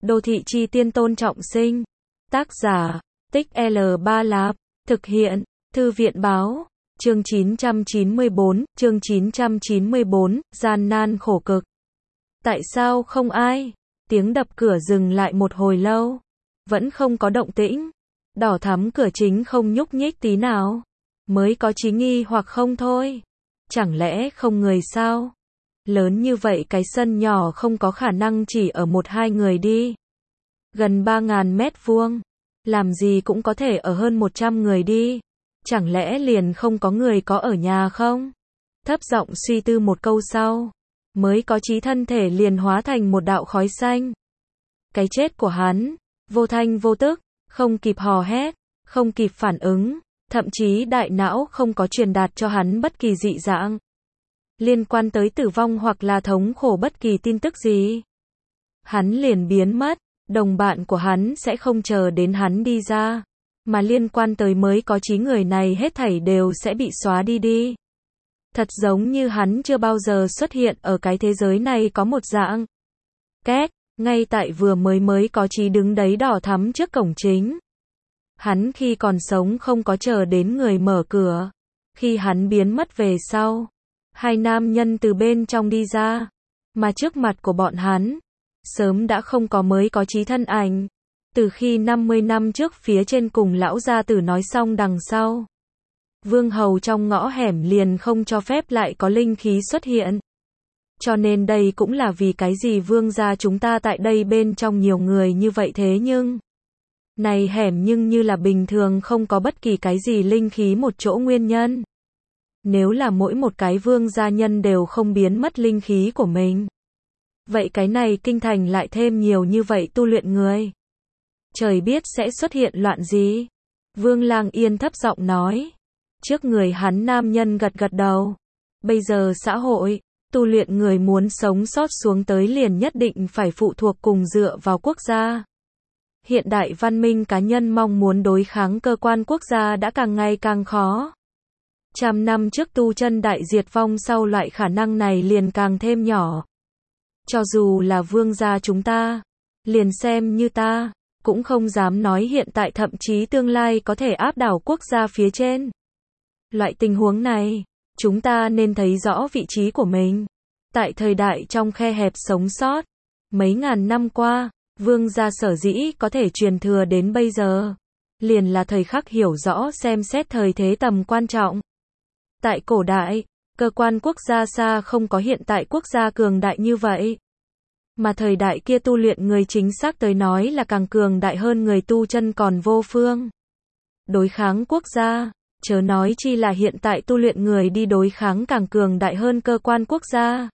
Đô thị chi tiên Tôn Trọng Sinh. Tác giả, Tích L3 Lạp. Thực hiện, Thư viện báo. Chương 994, gian nan khổ cực. Tại sao không ai? Tiếng đập cửa dừng lại một hồi lâu. Vẫn không có động tĩnh. Đỏ thắm cửa chính không nhúc nhích tí nào. Mới có chí nghi hoặc không thôi. Chẳng lẽ không người sao? Lớn như vậy cái sân nhỏ không có khả năng chỉ ở một hai người đi. Gần 3.000 mét vuông. Làm gì cũng có thể ở hơn 100 người đi. Chẳng lẽ liền không có người có ở nhà không? Thấp giọng suy tư một câu sau. Mới có chí thân thể liền hóa thành một đạo khói xanh. Cái chết của hắn. Vô thanh vô tức. Không kịp hò hét. Không kịp phản ứng. Thậm chí đại não không có truyền đạt cho hắn bất kỳ dị dạng. Liên quan tới tử vong hoặc là thống khổ bất kỳ tin tức gì. Hắn liền biến mất. Đồng bạn của hắn sẽ không chờ đến hắn đi ra. Mà liên quan tới mới có chí người này hết thảy đều sẽ bị xóa đi. Thật giống như hắn chưa bao giờ xuất hiện ở cái thế giới này có một dạng. Két, ngay tại vừa mới có chí đứng đấy đỏ thắm trước cổng chính. Hắn khi còn sống không có chờ đến người mở cửa. Khi hắn biến mất về sau. Hai nam nhân từ bên trong đi ra. Mà trước mặt của bọn hắn. Sớm đã không có mới có chí thân ảnh. Từ khi 50 năm trước phía trên cùng lão gia tử nói xong đằng sau. Vương hầu trong ngõ hẻm liền không cho phép lại có linh khí xuất hiện. Cho nên đây cũng là vì cái gì vương gia chúng ta tại đây bên trong nhiều người như vậy thế nhưng. Này hẻm nhưng như là bình thường không có bất kỳ cái gì linh khí một chỗ nguyên nhân. Nếu là mỗi một cái vương gia nhân đều không biến mất linh khí của mình. Vậy cái này kinh thành lại thêm nhiều như vậy tu luyện người. Trời biết sẽ xuất hiện loạn gì. Vương Lang Yên thấp giọng nói. Trước người hắn nam nhân gật đầu. Bây giờ xã hội, tu luyện người muốn sống sót xuống tới liền nhất định phải phụ thuộc cùng dựa vào quốc gia. Hiện đại văn minh cá nhân mong muốn đối kháng cơ quan quốc gia đã càng ngày càng khó. 100 năm trước tu chân đại diệt vong sau loại khả năng này liền càng thêm nhỏ. Cho dù là vương gia chúng ta, liền xem như ta, cũng không dám nói hiện tại thậm chí tương lai có thể áp đảo quốc gia phía trên. Loại tình huống này, chúng ta nên thấy rõ vị trí của mình. Tại thời đại trong khe hẹp sống sót, mấy ngàn năm qua, vương gia sở dĩ có thể truyền thừa đến bây giờ. Liền là thời khắc hiểu rõ xem xét thời thế tầm quan trọng. Tại cổ đại, cơ quan quốc gia xa không có hiện tại quốc gia cường đại như vậy. Mà thời đại kia tu luyện người chính xác tới nói là càng cường đại hơn người tu chân còn vô phương. Đối kháng quốc gia, chớ nói chi là hiện tại tu luyện người đi đối kháng càng cường đại hơn cơ quan quốc gia.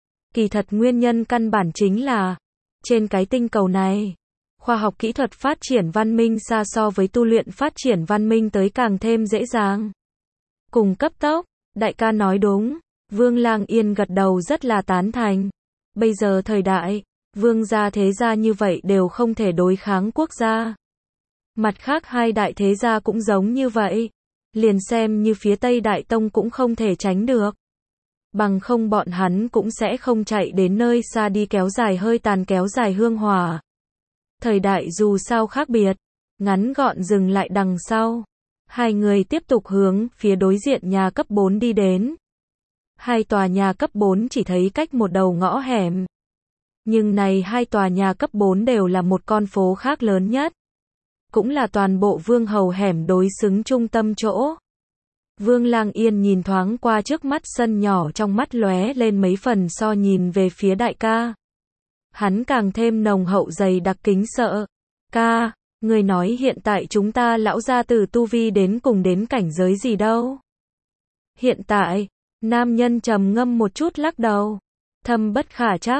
Kỳ thật nguyên nhân căn bản chính là, trên cái tinh cầu này, khoa học kỹ thuật phát triển văn minh xa so với tu luyện phát triển văn minh tới càng thêm dễ dàng. Cùng cấp tốc, đại ca nói đúng, Vương Lang Yên gật đầu rất là tán thành. Bây giờ thời đại, vương gia thế gia như vậy đều không thể đối kháng quốc gia. Mặt khác hai đại thế gia cũng giống như vậy. Liền xem như phía Tây Đại Tông cũng không thể tránh được. Bằng không bọn hắn cũng sẽ không chạy đến nơi xa đi kéo dài hơi tàn kéo dài hương hỏa. Thời đại dù sao khác biệt, ngắn gọn dừng lại đằng sau. Hai người tiếp tục hướng phía đối diện nhà cấp 4 đi đến. Hai tòa nhà cấp 4 chỉ thấy cách một đầu ngõ hẻm. Nhưng này hai tòa nhà cấp 4 đều là một con phố khác lớn nhất. Cũng là toàn bộ vương hầu hẻm đối xứng trung tâm chỗ. Vương Lang Yên nhìn thoáng qua trước mắt sân nhỏ trong mắt lóe lên mấy phần so nhìn về phía đại ca. Hắn càng thêm nồng hậu dày đặc kính sợ. Ca, người nói hiện tại chúng ta lão gia tử tu vi đến cùng đến cảnh giới gì đâu? Hiện tại, nam nhân trầm ngâm một chút lắc đầu. Thâm bất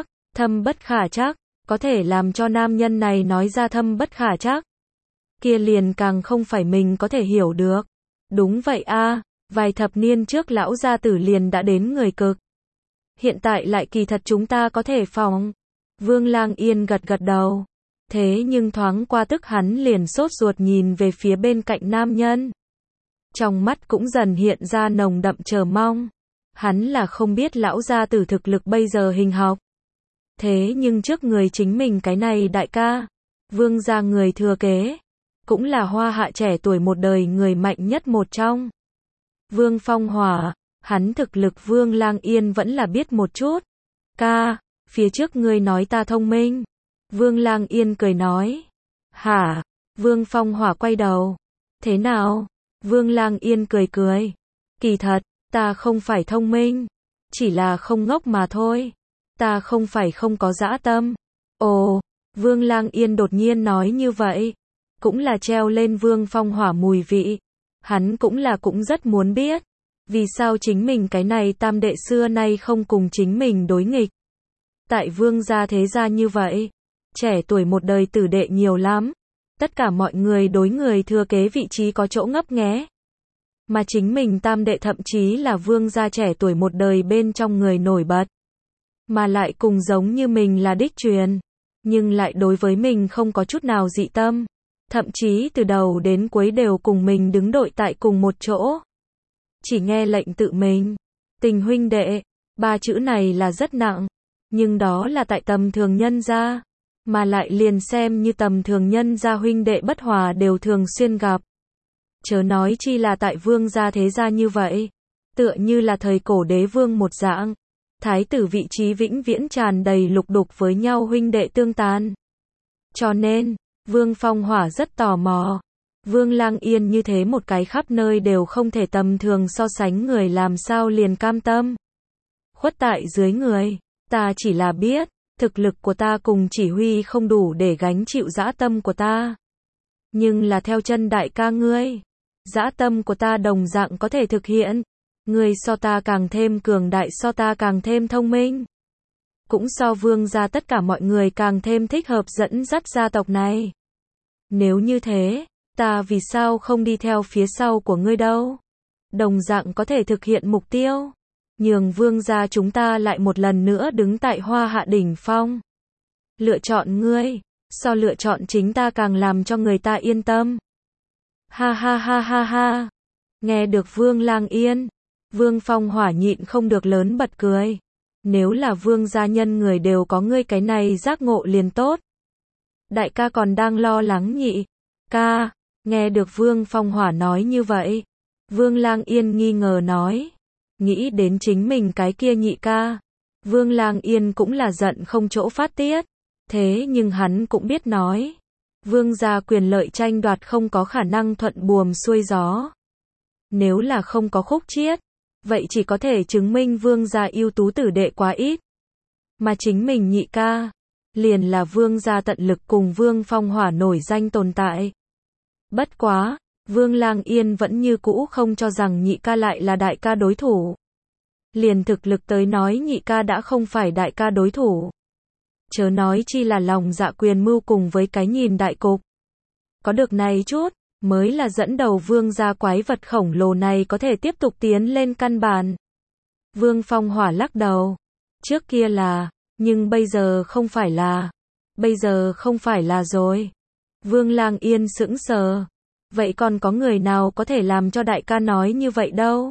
khả chắc, có thể làm cho nam nhân này nói ra thâm bất khả chắc. Kia liền càng không phải mình có thể hiểu được. Đúng vậy a, vài thập niên trước lão gia tử liền đã đến người cực. Hiện tại lại kỳ thật chúng ta có thể phòng. Vương Lang Yên gật đầu. Thế nhưng thoáng qua tức hắn liền sốt ruột nhìn về phía bên cạnh nam nhân. Trong mắt cũng dần hiện ra nồng đậm chờ mong. Hắn là không biết lão gia tử thực lực bây giờ hình học. Thế nhưng trước người chính mình cái này đại ca, Vương gia người thừa kế, cũng là Hoa Hạ trẻ tuổi một đời người mạnh nhất một trong. Vương Phong Hỏa, hắn thực lực Vương Lang Yên vẫn là biết một chút. Ca, phía trước ngươi nói ta thông minh. Vương Lang Yên cười nói. Hả? Vương Phong Hỏa quay đầu. Thế nào? Vương Lang Yên cười cười. Kỳ thật, ta không phải thông minh, chỉ là không ngốc mà thôi. Ta không phải không có dã tâm. Ồ, Vương Lang Yên đột nhiên nói như vậy, cũng là treo lên Vương Phong Hỏa mùi vị. Hắn cũng rất muốn biết, vì sao chính mình cái này tam đệ xưa nay không cùng chính mình đối nghịch. Tại Vương gia thế gia như vậy, trẻ tuổi một đời tử đệ nhiều lắm, tất cả mọi người đối người thừa kế vị trí có chỗ ngấp nghé. Mà chính mình tam đệ thậm chí là Vương gia trẻ tuổi một đời bên trong người nổi bật. Mà lại cùng giống như mình là đích truyền, nhưng lại đối với mình không có chút nào dị tâm. Thậm chí từ đầu đến cuối đều cùng mình đứng đội tại cùng một chỗ. Chỉ nghe lệnh tự mình. Tình huynh đệ, ba chữ này là rất nặng, nhưng đó là tại tầm thường nhân gia, mà lại liền xem như tầm thường nhân gia huynh đệ bất hòa đều thường xuyên gặp. Chớ nói chi là tại Vương gia thế gia như vậy, tựa như là thời cổ đế vương một dạng, thái tử vị trí vĩnh viễn tràn đầy lục đục với nhau huynh đệ tương tàn. Cho nên, Vương Phong Hỏa rất tò mò. Vương Lang Yên như thế một cái khắp nơi đều không thể tầm thường so sánh người làm sao liền cam tâm. Khuất tại dưới người, ta chỉ là biết, thực lực của ta cùng chỉ huy không đủ để gánh chịu dã tâm của ta. Nhưng là theo chân đại ca ngươi, dã tâm của ta đồng dạng có thể thực hiện. Ngươi so ta càng thêm cường đại, so ta càng thêm thông minh. Cũng so Vương gia tất cả mọi người càng thêm thích hợp dẫn dắt gia tộc này. Nếu như thế, ta vì sao không đi theo phía sau của ngươi đâu? Đồng dạng có thể thực hiện mục tiêu. Nhường Vương gia chúng ta lại một lần nữa đứng tại Hoa Hạ đỉnh phong. Lựa chọn ngươi, so lựa chọn chính ta càng làm cho người ta yên tâm. Ha ha ha ha ha. Nghe được Vương Lang Yên, Vương Phong Hỏa nhịn không được lớn bật cười. Nếu là Vương gia nhân người đều có ngươi cái này giác ngộ liền tốt. Đại ca còn đang lo lắng nhị ca. Nghe được Vương Phong Hỏa nói như vậy, Vương Lang Yên nghi ngờ nói. Nghĩ đến chính mình cái kia nhị ca, Vương Lang Yên cũng là giận không chỗ phát tiết. Thế nhưng hắn cũng biết nói, Vương gia quyền lợi tranh đoạt không có khả năng thuận buồm xuôi gió. Nếu là không có khúc chiết, vậy chỉ có thể chứng minh Vương gia ưu tú tử đệ quá ít. Mà chính mình nhị ca, liền là Vương gia tận lực cùng Vương Phong Hỏa nổi danh tồn tại. Bất quá, Vương Lang Yên vẫn như cũ không cho rằng nhị ca lại là đại ca đối thủ. Liền thực lực tới nói nhị ca đã không phải đại ca đối thủ. Chớ nói chi là lòng dạ quyền mưu cùng với cái nhìn đại cục. Có được này chút, mới là dẫn đầu Vương gia quái vật khổng lồ này có thể tiếp tục tiến lên căn bản. Vương Phong Hỏa lắc đầu. Trước kia là, nhưng bây giờ không phải là. Bây giờ không phải là rồi. Vương Lang Yên sững sờ. Vậy còn có người nào có thể làm cho đại ca nói như vậy đâu?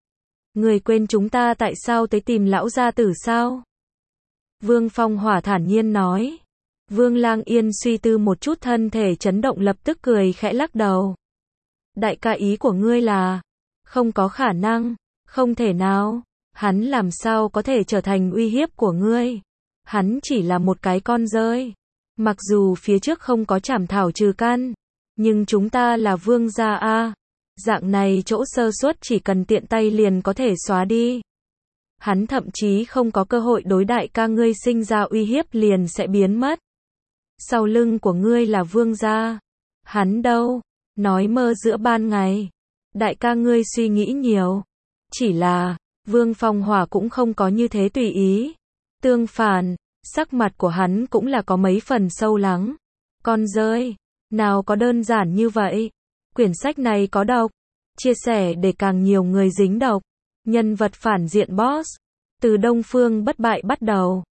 Người quên chúng ta tại sao tới tìm lão gia tử sao? Vương Phong Hỏa thản nhiên nói. Vương Lang Yên suy tư một chút, thân thể chấn động, lập tức cười khẽ lắc đầu. Đại ca ý của ngươi là, không có khả năng, không thể nào, hắn làm sao có thể trở thành uy hiếp của ngươi? Hắn chỉ là một cái con rơi. Mặc dù phía trước không có trảm thảo trừ căn, nhưng chúng ta là Vương gia a, dạng này chỗ sơ suất chỉ cần tiện tay liền có thể xóa đi. Hắn thậm chí không có cơ hội đối đại ca ngươi sinh ra uy hiếp liền sẽ biến mất. Sau lưng của ngươi là Vương gia. Hắn đâu? Nói mơ giữa ban ngày. Đại ca ngươi suy nghĩ nhiều. Chỉ là, Vương Phong Hỏa cũng không có như thế tùy ý. Tương phản, sắc mặt của hắn cũng là có mấy phần sâu lắng. Con rơi, nào có đơn giản như vậy. Quyển sách này có độc. Chia sẻ để càng nhiều người dính độc. Nhân vật phản diện boss. Từ Đông Phương Bất Bại bắt đầu.